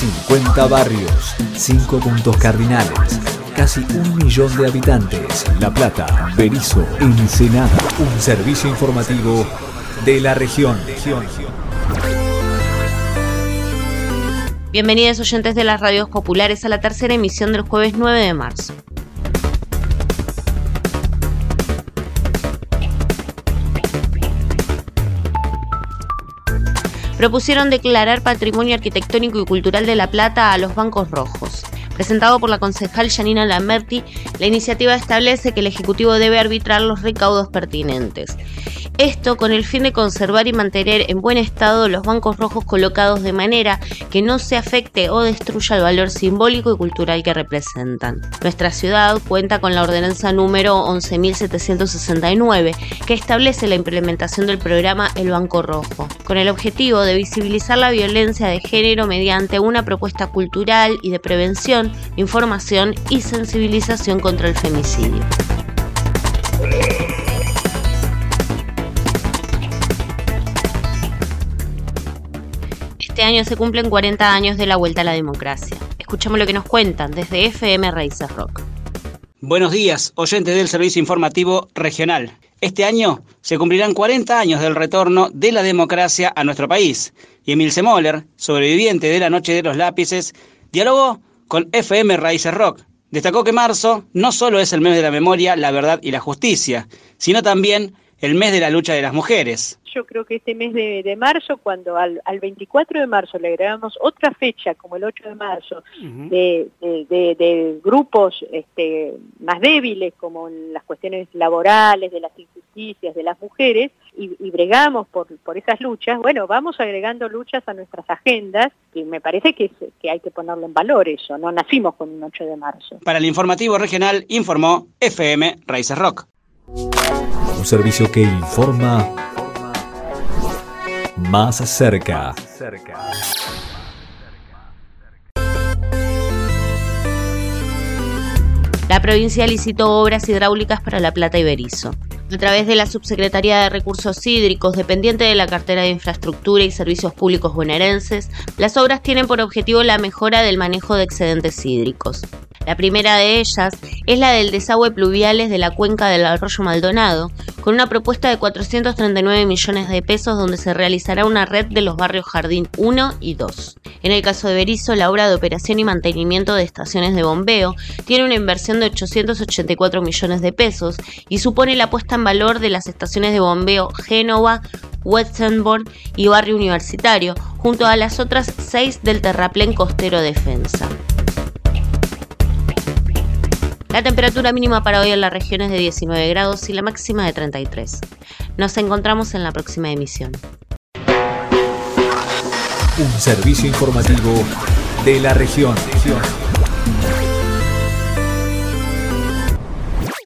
50 barrios, 5 puntos cardinales, casi 1 millón de habitantes. La Plata, Berisso, Ensenada. Un servicio informativo de la región. Bienvenidos oyentes de las radios populares a la tercera emisión del jueves 9 de marzo. Propusieron declarar Patrimonio Arquitectónico y Cultural de La Plata a los bancos rojos. Presentado por la concejal Janina Lamberti, la iniciativa establece que el Ejecutivo debe arbitrar los recaudos pertinentes. Esto con el fin de conservar y mantener en buen estado los bancos rojos colocados de manera que no se afecte o destruya el valor simbólico y cultural que representan. Nuestra ciudad cuenta con la ordenanza número 11.769 que establece la implementación del programa El Banco Rojo, con el objetivo de visibilizar la violencia de género mediante una propuesta cultural y de prevención, información y sensibilización contra el femicidio. Este año se cumplen 40 años de la vuelta a la democracia. Escuchamos lo que nos cuentan desde FM Raíces Rock. Buenos días, oyentes del Servicio Informativo Regional. Este año se cumplirán 40 años del retorno de la democracia a nuestro país. Y Emilce Moller, sobreviviente de la Noche de los Lápices, dialogó con FM Raíces Rock. Destacó que marzo no solo es el mes de la memoria, la verdad y la justicia, sino también el mes de la lucha de las mujeres. Yo creo que este mes de marzo, cuando al 24 de marzo le agregamos otra fecha, como el 8 de marzo, de grupos más débiles, como en las cuestiones laborales, de las injusticias, de las mujeres, y bregamos por esas luchas, bueno, vamos agregando luchas a nuestras agendas, y me parece que hay que ponerlo en valor eso, no nacimos con un 8 de marzo. Para el informativo regional informó FM Raíces Rock. Un servicio que informa más cerca. La provincia licitó obras hidráulicas para La Plata y Berisso. A través de la Subsecretaría de Recursos Hídricos, dependiente de la Cartera de Infraestructura y Servicios Públicos bonaerenses, las obras tienen por objetivo la mejora del manejo de excedentes hídricos. La primera de ellas es la del desagüe pluviales de la cuenca del Arroyo Maldonado, con una propuesta de 439 millones de pesos donde se realizará una red de los barrios Jardín 1 y 2. En el caso de Berisso, la obra de operación y mantenimiento de estaciones de bombeo tiene una inversión de 884 millones de pesos y supone la puesta en valor de las estaciones de bombeo Génova, Wetzenborn y Barrio Universitario, junto a las otras 6 del terraplén costero Defensa. La temperatura mínima para hoy en la región es de 19 grados y la máxima de 33. Nos encontramos en la próxima emisión. Un servicio informativo de la región.